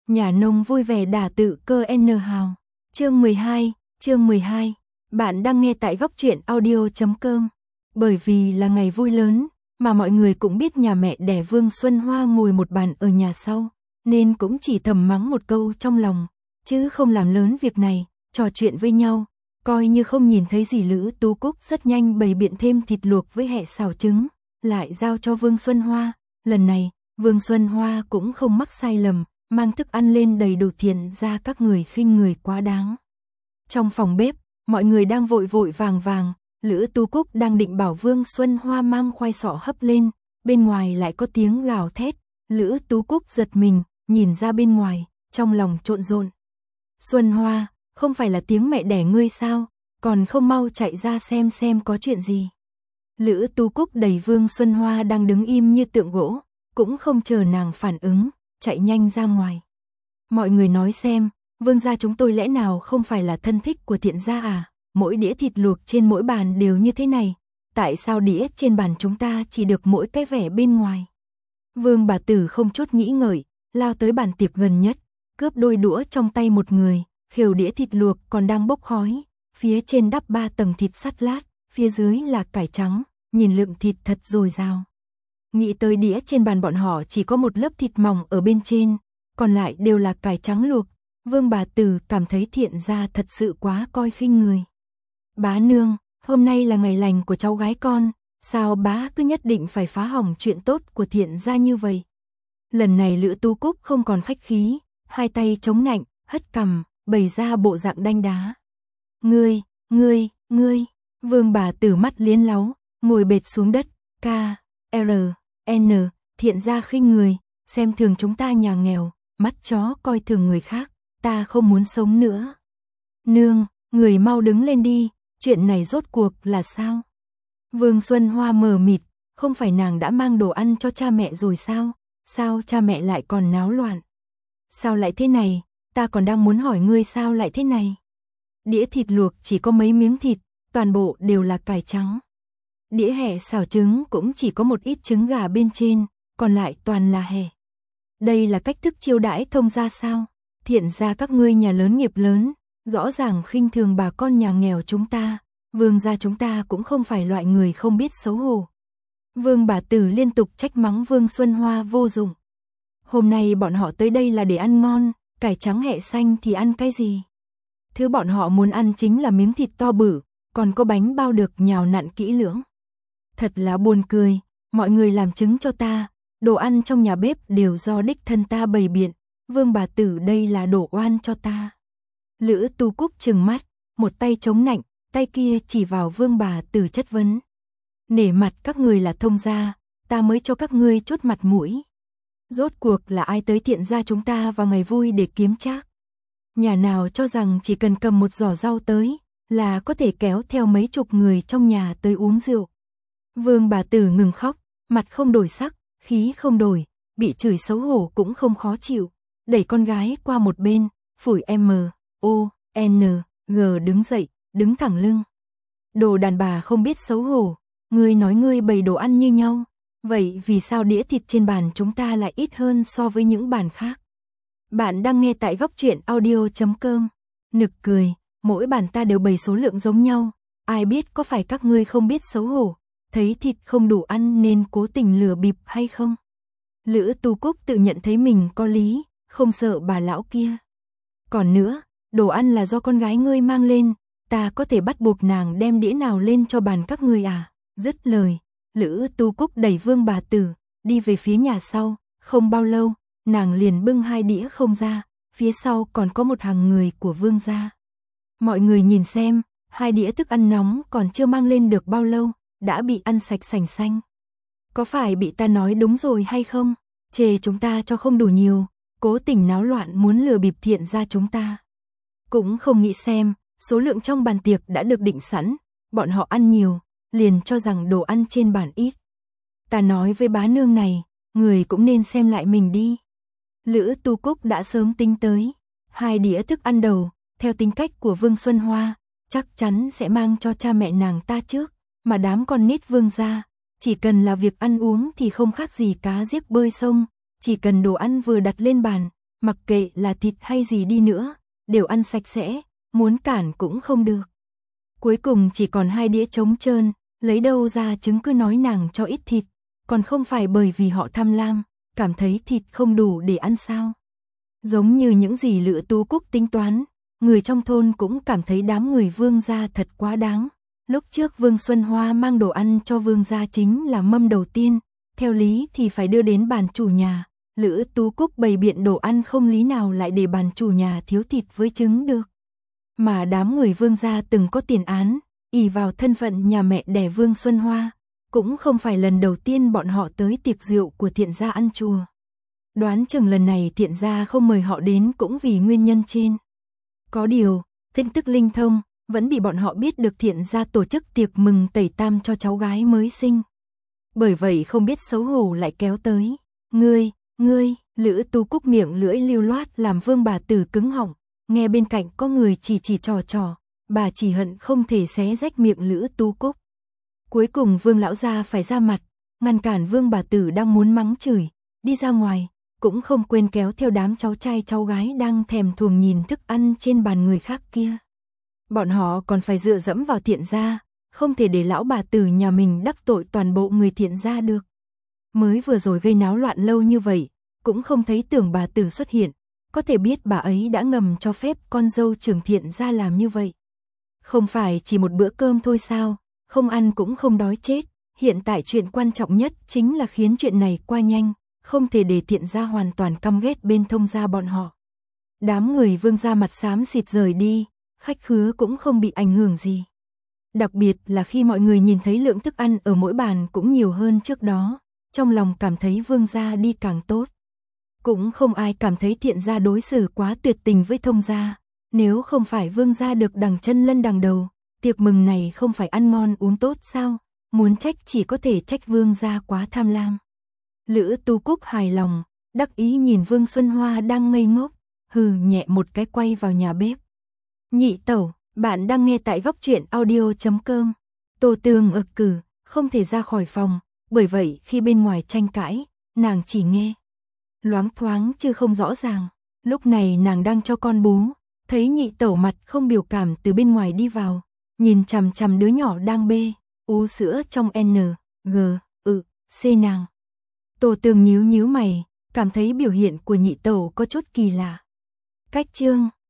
Nhà nông vui vẻ đả tự cơ N hào. Chương 12. Bạn đang nghe tại góc truyện audio.com. Bởi vì là ngày vui lớn, mà mọi người cũng biết nhà mẹ đẻ Vương Xuân Hoa ngồi một bàn ở nhà sau, nên cũng chỉ thầm mắng một câu trong lòng, chứ không làm lớn việc này, trò chuyện với nhau, coi như không nhìn thấy gì. Lữ Tú Cúc rất nhanh bày biện thêm thịt luộc với hẹ xào trứng, lại giao cho Vương Xuân Hoa. Lần này, Vương Xuân Hoa cũng không mắc sai lầm, mang thức ăn lên đầy đủ. Thiện ra các người khinh người quá đáng. Trong phòng bếp, mọi người đang vội vội vàng, Lữ Tú Cúc đang định bảo Vương Xuân Hoa mang khoai sọ hấp lên, bên ngoài lại có tiếng gào thét. Lữ Tú Cúc giật mình, nhìn ra bên ngoài, trong lòng trộn rộn. Xuân Hoa, không phải là tiếng mẹ đẻ ngươi sao, còn không mau chạy ra xem có chuyện gì. Lữ Tú Cúc đẩy Vương Xuân Hoa đang đứng im như tượng gỗ, cũng không chờ nàng phản ứng, chạy nhanh ra ngoài. Mọi người nói xem, Vương gia chúng tôi lẽ nào không phải là thân thích của Thiện gia à? Mỗi đĩa thịt luộc trên mỗi bàn đều như thế này, tại sao đĩa trên bàn chúng ta chỉ được mỗi cái vẻ bên ngoài? Vương bà tử không chút nghĩ ngợi, lao tới bàn tiệc gần nhất, cướp đôi đũa trong tay một người, khều đĩa thịt luộc còn đang bốc khói, phía trên đắp 3 tầng thịt sắt lát, phía dưới là cải trắng, nhìn lượng thịt thật dồi dào. Nghĩ tới đĩa trên bàn bọn họ chỉ có một lớp thịt mỏng ở bên trên, còn lại đều là cải trắng luộc, Vương bà tử cảm thấy Thiện gia thật sự quá coi khinh người. Bá nương, hôm nay là ngày lành của cháu gái con, sao bá cứ nhất định phải phá hỏng chuyện tốt của Thiện gia như vậy? Lần này Lữ Tú Cúc không còn khách khí, hai tay chống nạnh, hất cằm, bày ra bộ dạng đanh đá. Ngươi, Vương bà tử mắt liến láu, ngồi bệt xuống đất, N, Thiện gia khinh người, xem thường chúng ta nhà nghèo, mắt chó coi thường người khác, ta không muốn sống nữa. Nương, người mau đứng lên đi, chuyện này rốt cuộc là sao? Vương Xuân Hoa mờ mịt, không phải nàng đã mang đồ ăn cho cha mẹ rồi sao? Sao cha mẹ lại còn náo loạn? Sao lại thế này? Ta còn đang muốn hỏi ngươi sao lại thế này? Đĩa thịt luộc chỉ có mấy miếng thịt, toàn bộ đều là cải trắng. Đĩa hẹ xào trứng cũng chỉ có một ít trứng gà bên trên, còn lại toàn là hẹ. Đây là cách thức chiêu đãi thông gia sao? Thiện gia các ngươi nhà lớn nghiệp lớn, rõ ràng khinh thường bà con nhà nghèo chúng ta, Vương gia chúng ta cũng không phải loại người không biết xấu hổ. Vương bà tử liên tục trách mắng Vương Xuân Hoa vô dụng. Hôm nay bọn họ tới đây là để ăn ngon, cải trắng hẹ xanh thì ăn cái gì? Thứ bọn họ muốn ăn chính là miếng thịt to bự, còn có bánh bao được nhào nặn kỹ lưỡng. Thật là buồn cười, mọi người làm chứng cho ta, đồ ăn trong nhà bếp đều do đích thân ta bày biện, Vương bà tử đây là đổ oan cho ta. Lữ Tú Cúc trừng mắt, một tay chống nạnh, tay kia chỉ vào Vương bà tử chất vấn. Nể mặt các người là thông gia, ta mới cho các ngươi chút mặt mũi. Rốt cuộc là ai tới Thiện gia chúng ta vào ngày vui để kiếm trác? Nhà nào cho rằng chỉ cần cầm một giỏ rau tới, là có thể kéo theo mấy chục người trong nhà tới uống rượu. Vương bà tử ngừng khóc, mặt không đổi sắc, khí không đổi, bị chửi xấu hổ cũng không khó chịu, đẩy con gái qua một bên, phủi M.O.N.G đứng dậy, đứng thẳng lưng. Đồ đàn bà không biết xấu hổ, ngươi nói ngươi bày đồ ăn như nhau, vậy vì sao đĩa thịt trên bàn chúng ta lại ít hơn so với những bàn khác? Bạn đang nghe tại góc truyện audio.com. Nực cười, mỗi bàn ta đều bày số lượng giống nhau, ai biết có phải các ngươi không biết xấu hổ, thấy thịt không đủ ăn nên cố tình lừa bịp hay không? Lữ Tú Cúc tự nhận thấy mình có lý, không sợ bà lão kia. Còn nữa, đồ ăn là do con gái ngươi mang lên, ta có thể bắt buộc nàng đem đĩa nào lên cho bàn các ngươi à? Dứt lời, Lữ Tú Cúc đẩy Vương bà tử, đi về phía nhà sau, không bao lâu, nàng liền bưng 2 đĩa không ra, phía sau còn có một hàng người của Vương gia. Mọi người nhìn xem, 2 đĩa thức ăn nóng còn chưa mang lên được bao lâu, đã bị ăn sạch sành xanh. Có phải bị ta nói đúng rồi hay không? Chê chúng ta cho không đủ nhiều, cố tình náo loạn muốn lừa bịp Thiện gia chúng ta. Cũng không nghĩ xem, số lượng trong bàn tiệc đã được định sẵn, bọn họ ăn nhiều, liền cho rằng đồ ăn trên bàn ít. Ta nói với bá nương này, người cũng nên xem lại mình đi. Lữ Tú Cúc đã sớm tính tới, 2 đĩa thức ăn đầu, theo tính cách của Vương Xuân Hoa, chắc chắn sẽ mang cho cha mẹ nàng ta trước, mà đám con nít Vương gia, chỉ cần là việc ăn uống thì không khác gì cá giết bơi sông, chỉ cần đồ ăn vừa đặt lên bàn, mặc kệ là thịt hay gì đi nữa, đều ăn sạch sẽ, muốn cản cũng không được. Cuối cùng chỉ còn 2 đĩa trống trơn, lấy đâu ra trứng cứ nói nàng cho ít thịt, còn không phải bởi vì họ tham lam, cảm thấy thịt không đủ để ăn sao. Giống như những gì Lữ Tú Cúc tính toán, người trong thôn cũng cảm thấy đám người Vương gia thật quá đáng. Lúc trước Vương Xuân Hoa mang đồ ăn cho Vương gia chính là mâm đầu tiên, theo lý thì phải đưa đến bàn chủ nhà. Lữ Tú Cúc bày biện đồ ăn không lý nào lại để bàn chủ nhà thiếu thịt với trứng được. Mà đám người Vương gia từng có tiền án, ỷ vào thân phận nhà mẹ đẻ Vương Xuân Hoa, cũng không phải lần đầu tiên bọn họ tới tiệc rượu của Thiện gia ăn chùa. Đoán chừng lần này Thiện gia không mời họ đến cũng vì nguyên nhân trên. Có điều, tin tức linh thông, vẫn bị bọn họ biết được Thiện gia tổ chức tiệc mừng tẩy tam cho cháu gái mới sinh. Bởi vậy không biết xấu hổ lại kéo tới. Ngươi, Lữ Tú Cúc miệng lưỡi lưu loát làm Vương bà tử cứng họng, nghe bên cạnh có người chỉ trò, bà chỉ hận không thể xé rách miệng Lữ Tú Cúc. Cuối cùng Vương lão gia phải ra mặt, ngăn cản Vương bà tử đang muốn mắng chửi, đi ra ngoài, cũng không quên kéo theo đám cháu trai cháu gái đang thèm thuồng nhìn thức ăn trên bàn người khác kia. Bọn họ còn phải dựa dẫm vào Thiện gia, không thể để lão bà tử nhà mình đắc tội toàn bộ người Thiện gia được. Mới vừa rồi gây náo loạn lâu như vậy, cũng không thấy Tưởng bà tử xuất hiện, có thể biết bà ấy đã ngầm cho phép con dâu trưởng Thiện gia làm như vậy. Không phải chỉ một bữa cơm thôi sao, không ăn cũng không đói chết, hiện tại chuyện quan trọng nhất chính là khiến chuyện này qua nhanh, không thể để Thiện gia hoàn toàn căm ghét bên Thông gia bọn họ. Đám người Vương gia mặt xám xịt rời đi, khách khứa cũng không bị ảnh hưởng gì. Đặc biệt là khi mọi người nhìn thấy lượng thức ăn ở mỗi bàn cũng nhiều hơn trước đó, trong lòng cảm thấy Vương gia đi càng tốt. Cũng không ai cảm thấy Thiện gia đối xử quá tuyệt tình với Thông gia, nếu không phải Vương gia được đằng chân lân đằng đầu, tiệc mừng này không phải ăn ngon uống tốt sao, muốn trách chỉ có thể trách Vương gia quá tham lam. Lữ Tú Cúc hài lòng, đắc ý nhìn Vương Xuân Hoa đang ngây ngốc, hừ nhẹ một cái quay vào nhà bếp. Nhị tẩu, bạn đang nghe tại góc truyện audio.com. Tô Tường ực cử, không thể ra khỏi phòng, bởi vậy khi bên ngoài tranh cãi, nàng chỉ nghe loáng thoáng chứ không rõ ràng. Lúc này nàng đang cho con bú, thấy nhị tẩu mặt không biểu cảm từ bên ngoài đi vào, nhìn chằm chằm đứa nhỏ đang bê ú sữa trong C nàng. Tô Tường nhíu mày, cảm thấy biểu hiện của nhị tẩu có chút kỳ lạ. Cách chương